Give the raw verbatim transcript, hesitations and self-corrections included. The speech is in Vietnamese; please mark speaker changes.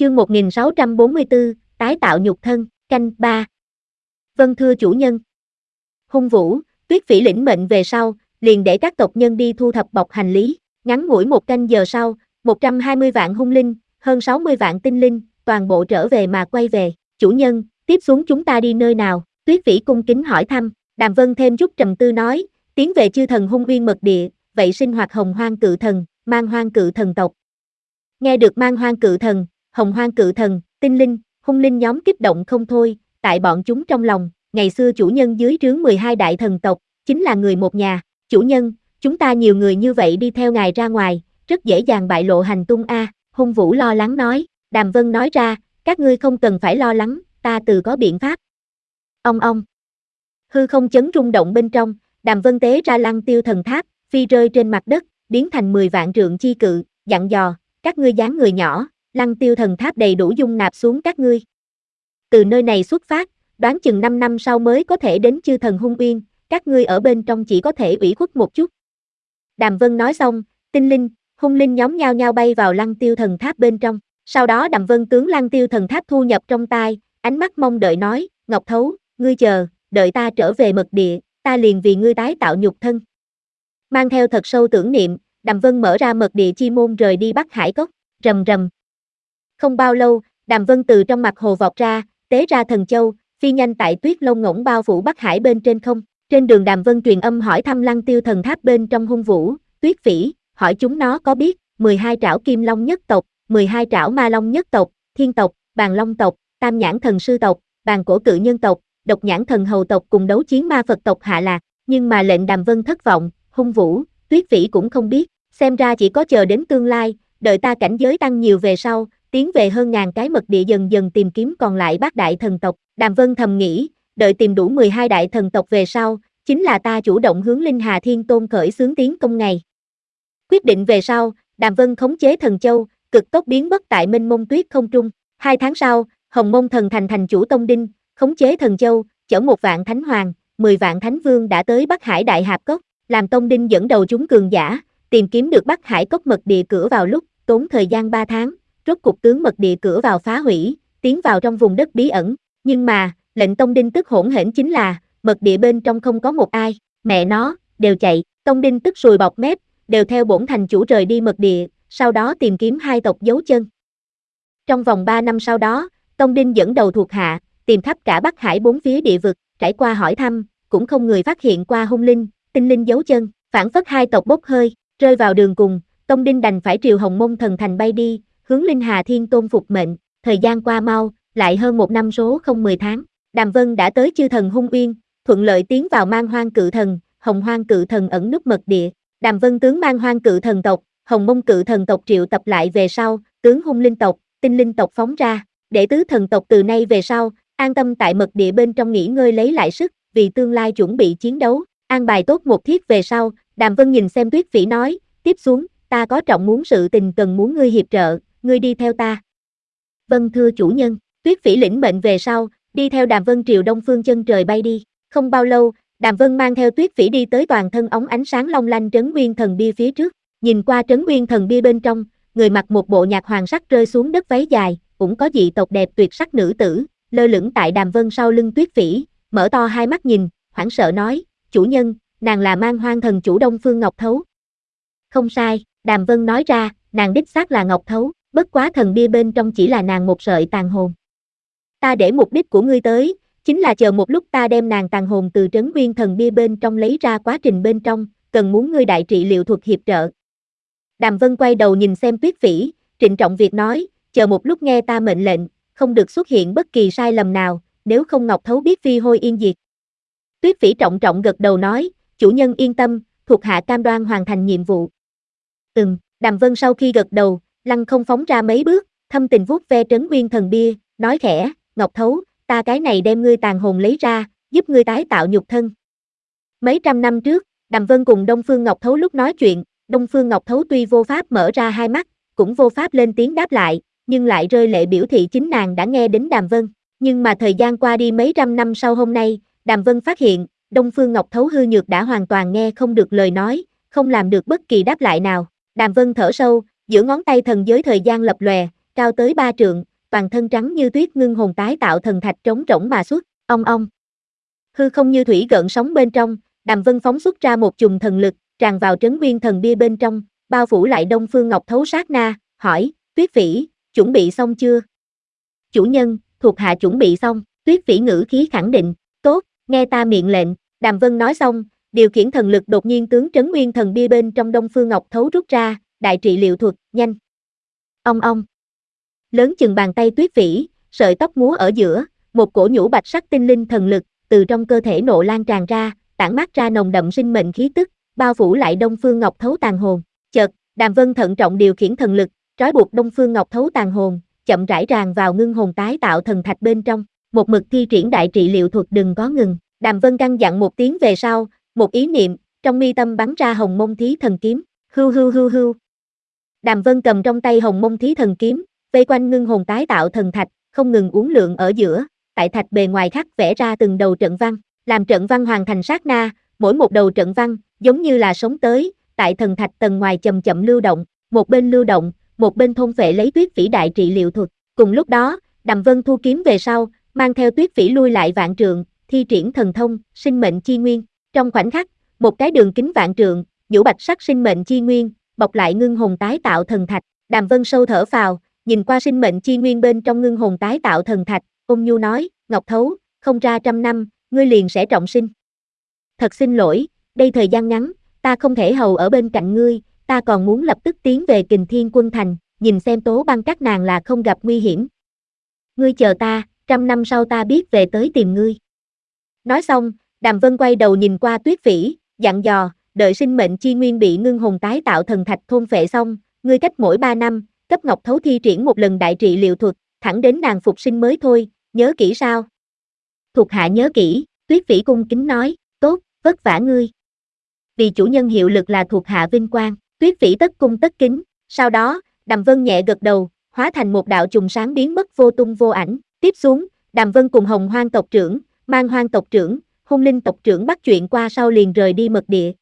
Speaker 1: Chương một nghìn sáu trăm bốn mươi tư, tái tạo nhục thân, canh ba. Vâng thưa chủ nhân. Hung Vũ, Tuyết Phỉ lĩnh mệnh về sau, liền để các tộc nhân đi thu thập bọc hành lý. Ngắn ngủi một canh giờ sau, một trăm hai mươi vạn hung linh, hơn sáu mươi vạn tinh linh, toàn bộ trở về mà quay về. Chủ nhân, tiếp xuống chúng ta đi nơi nào? Tuyết Phỉ cung kính hỏi thăm. Đàm Vân thêm chút trầm tư nói, tiến về chư thần hung uyên mật địa, vậy sinh hoạt hồng hoang cự thần, man hoang cự thần tộc. Nghe được man hoang cự thần, hồng hoang cự thần, tinh linh, hung linh nhóm kích động không thôi, tại bọn chúng trong lòng, ngày xưa chủ nhân dưới trướng mười hai đại thần tộc, chính là người một nhà. Chủ nhân, chúng ta nhiều người như vậy đi theo ngài ra ngoài, rất dễ dàng bại lộ hành tung a. Hung Vũ lo lắng nói. Đàm Vân nói ra, các ngươi không cần phải lo lắng, ta tự có biện pháp. Ông ông. Hư không chấn rung động bên trong, Đàm Vân tế ra Lăng Tiêu thần tháp, phi rơi trên mặt đất, biến thành mười vạn trượng chi cự, dặn dò, các ngươi dáng người nhỏ, Lăng Tiêu thần tháp đầy đủ dung nạp xuống các ngươi. Từ nơi này xuất phát, đoán chừng năm năm sau mới có thể đến chư thần hung uyên, các ngươi ở bên trong chỉ có thể ủy khuất một chút. Đàm Vân nói xong, tinh linh, hung linh nhóm nhao nhao bay vào Lăng Tiêu thần tháp bên trong. Sau đó Đàm Vân tướng Lăng Tiêu thần tháp thu nhập trong tay, ánh mắt mong đợi nói, Ngọc Thấu, ngươi chờ, đợi ta trở về mật địa, ta liền vì ngươi tái tạo nhục thân. Mang theo thật sâu tưởng niệm, Đàm Vân mở ra mật địa chi môn rời đi Bắc Hải Cốc, rầm rầm. Không bao lâu, Đàm Vân từ trong mặt hồ vọt ra, tế ra thần châu, phi nhanh tại tuyết lông ngỗng bao phủ Bắc Hải bên trên không. Trên đường Đàm Vân truyền âm hỏi thăm Lăng Tiêu thần tháp bên trong Hung Vũ, Tuyết Phỉ, hỏi chúng nó có biết mười hai trảo kim long nhất tộc, mười hai trảo ma long nhất tộc, thiên tộc, bàn long tộc, tam nhãn thần sư tộc, bàn cổ cự nhân tộc, độc nhãn thần hầu tộc cùng đấu chiến ma Phật tộc hạ lạc, nhưng mà lệnh Đàm Vân thất vọng, Hung Vũ, Tuyết Phỉ cũng không biết, xem ra chỉ có chờ đến tương lai, đợi ta cảnh giới tăng nhiều về sau, tiến về hơn ngàn cái mật địa dần dần tìm kiếm còn lại bát đại thần tộc. Đàm Vân thầm nghĩ, đợi tìm đủ mười hai đại thần tộc về sau, chính là ta chủ động hướng Linh Hà Thiên Tôn khởi xướng tiến công ngày. Quyết định về sau, Đàm Vân khống chế thần châu, cực tốc biến mất tại mênh mông tuyết không trung. Hai tháng sau, Hồng Mông thần thành thành chủ Tông Đinh, khống chế thần châu, chở một vạn thánh hoàng, mười vạn thánh vương đã tới Bắc Hải Đại Hạp Cốc, làm Tông Đinh dẫn đầu chúng cường giả, tìm kiếm được Bắc Hải Cốc mật địa cửa vào lúc, tốn thời gian ba tháng, rốt cục tướng mật địa cửa vào phá hủy, tiến vào trong vùng đất bí ẩn, nhưng mà, lệnh Tông Đinh tức hỗn hển chính là, mật địa bên trong không có một ai, mẹ nó, đều chạy. Tông Đinh tức sùi bọt mép, đều theo bổn thành chủ rời đi mật địa, sau đó tìm kiếm hai tộc dấu chân. Trong vòng ba năm sau đó, Tông Đinh dẫn đầu thuộc hạ, tìm khắp cả Bắc Hải bốn phía địa vực, trải qua hỏi thăm, cũng không người phát hiện qua hung linh, tinh linh dấu chân, phản phất hai tộc bốc hơi, rơi vào đường cùng, Tông Đinh đành phải triều Hồng Mông thần thành bay đi, hướng Linh Hà Thiên Tôn phục mệnh. Thời gian qua mau, lại hơn một năm số không mười tháng, Đàm Vân đã tới chư thần hung uyên, thuận lợi tiến vào man hoang cự thần, hồng hoang cự thần ẩn núp mật địa. Đàm Vân tướng man hoang cự thần tộc, hồng mông cự thần tộc triệu tập lại về sau, tướng hung linh tộc, tinh linh tộc phóng ra, để tứ thần tộc từ nay về sau, an tâm tại mật địa bên trong nghỉ ngơi lấy lại sức, vì tương lai chuẩn bị chiến đấu, an bài tốt một thiết về sau. Đàm Vân nhìn xem Tuyết Phỉ nói, tiếp xuống, ta có trọng muốn sự tình cần muốn ngươi hiệp trợ, ngươi đi theo ta. Vâng thưa chủ nhân. Tuyết Phỉ lĩnh mệnh về sau, đi theo Đàm Vân triều đông phương chân trời bay đi. Không bao lâu, Đàm Vân mang theo Tuyết Phỉ đi tới toàn thân óng ánh sáng long lanh Trấn Nguyên Thần Bia phía trước. Nhìn qua Trấn Nguyên Thần Bia bên trong, người mặc một bộ nhạt hoàng sắc rơi xuống đất váy dài, cũng có dị tộc đẹp tuyệt sắc nữ tử, lơ lửng tại Đàm Vân sau lưng Tuyết Phỉ, mở to hai mắt nhìn, hoảng sợ nói, chủ nhân, nàng là man hoang thần chủ Đông Phương Ngọc Thấu. Không sai, Đàm Vân nói ra, nàng đích xác là Ngọc Thấu, bất quá thần bia bên trong chỉ là nàng một sợi tàn hồn. Ta để mục đích của ngươi tới, chính là chờ một lúc ta đem nàng tàn hồn từ Trấn Nguyên Thần Bia bên trong lấy ra, quá trình bên trong, cần muốn ngươi đại trị liệu thuật hiệp trợ. Đàm Vân quay đầu nhìn xem Tuyết Phỉ, trịnh trọng việc nói, chờ một lúc nghe ta mệnh lệnh, không được xuất hiện bất kỳ sai lầm nào, nếu không Ngọc Thấu biết phi hôi yên diệt. Tuyết Phỉ trọng trọng gật đầu nói, chủ nhân yên tâm, thuộc hạ cam đoan hoàn thành nhiệm vụ. Ừm, Đàm Vân sau khi gật đầu, lăng không phóng ra mấy bước, thâm tình vuốt ve Trấn Nguyên Thần Bia, nói khẽ, Ngọc Thấu, ta cái này đem ngươi tàn hồn lấy ra, giúp ngươi tái tạo nhục thân. Mấy trăm năm trước, Đàm Vân cùng Đông Phương Ngọc Thấu lúc nói chuyện, Đông Phương Ngọc Thấu tuy vô pháp mở ra hai mắt, cũng vô pháp lên tiếng đáp lại, nhưng lại rơi lệ biểu thị chính nàng đã nghe đến Đàm Vân. Nhưng mà thời gian qua đi mấy trăm năm sau hôm nay, Đàm Vân phát hiện, Đông Phương Ngọc Thấu hư nhược đã hoàn toàn nghe không được lời nói, không làm được bất kỳ đáp lại nào. Đàm Vân thở sâu, giữa ngón tay thần giới thời gian lập lòe, cao tới ba trượng, toàn thân trắng như tuyết ngưng hồn tái tạo thần thạch trống rỗng mà xuất, ong ong. Hư không như thủy gợn sóng bên trong, Đàm Vân phóng xuất ra một chùm thần lực, tràn vào trấn nguyên thần bia bên trong, bao phủ lại Đông Phương Ngọc Thấu sát na, hỏi, Tuyết Phỉ, chuẩn bị xong chưa? Chủ nhân, thuộc hạ chuẩn bị xong, Tuyết Phỉ ngữ khí khẳng định, tốt, nghe ta miệng lệnh, Đàm Vân nói xong, điều khiển thần lực đột nhiên tướng trấn nguyên thần bia bên trong Đông Phương Ngọc Thấu rút ra, đại trị liệu thuật, nhanh. Ong ong. Lớn chừng bàn tay Tuyết Phỉ, sợi tóc múa ở giữa, một cổ nhũ bạch sắc tinh linh thần lực, từ trong cơ thể nộ lan tràn ra, tản mát ra nồng đậm sinh mệnh khí tức, bao phủ lại Đông Phương Ngọc Thấu tàn hồn. Chợt, Đàm Vân thận trọng điều khiển thần lực, trói buộc Đông Phương Ngọc Thấu tàn hồn, chậm rãi tràn vào ngưng hồn tái tạo thần thạch bên trong, một mực thi triển đại trị liệu thuật đừng có ngừng. Đàm Vân căn dặn một tiếng về sau, một ý niệm, trong mi tâm bắn ra Hồng Mông Thí Thần Kiếm, hưu hưu hưu hưu. Đàm Vân cầm trong tay Hồng Mông Thí Thần Kiếm, vây quanh ngưng hồn tái tạo thần thạch, không ngừng uốn lượn ở giữa, tại thạch bề ngoài khắc vẽ ra từng đầu trận văn, làm trận văn hoàn thành sát na, mỗi một đầu trận văn giống như là sống tới, tại thần thạch tầng ngoài chậm chậm lưu động, một bên lưu động, một bên thôn phệ lấy Tuyết Phỉ đại trị liệu thuật. Cùng lúc đó, Đàm Vân thu kiếm về sau, mang theo Tuyết Phỉ lui lại vạn trượng, thi triển thần thông, sinh mệnh chi nguyên. Trong khoảnh khắc, một cái đường kính vạn trượng, nhũ bạch sắc sinh mệnh chi nguyên, bọc lại ngưng hồn tái tạo thần thạch. Đàm Vân sâu thở phào, nhìn qua sinh mệnh chi nguyên bên trong ngưng hồn tái tạo thần thạch, ôn nhu nói, Ngọc Thấu, không ra trăm năm, ngươi liền sẽ trọng sinh. Thật xin lỗi, đây thời gian ngắn, ta không thể hầu ở bên cạnh ngươi, ta còn muốn lập tức tiến về Kình Thiên Quân Thành, nhìn xem Tố Băng các nàng là không gặp nguy hiểm. Ngươi chờ ta, trăm năm sau ta biết về tới tìm ngươi. Nói xong, Đàm Vân quay đầu nhìn qua Tuyết Phỉ, dặn dò, đợi sinh mệnh chi nguyên bị ngưng hồn tái tạo thần thạch thôn phệ xong, ngươi cách mỗi ba năm, cấp Ngọc Thấu thi triển một lần đại trị liệu thuật, thẳng đến nàng phục sinh mới thôi, nhớ kỹ sao? Thuộc hạ nhớ kỹ, Tuyết Phỉ cung kính nói, tốt, vất vả ngươi. Vì chủ nhân hiệu lực là thuộc hạ vinh quang, Tuyết Phỉ tất cung tất kính, sau đó, Đàm Vân nhẹ gật đầu, hóa thành một đạo chùm sáng biến mất vô tung vô ảnh, tiếp xuống, Đàm Vân cùng Hồng Hoang tộc trưởng, Mang Hoang tộc trưởng, Hung Linh tộc trưởng bắt chuyện qua sau liền rời đi mật địa.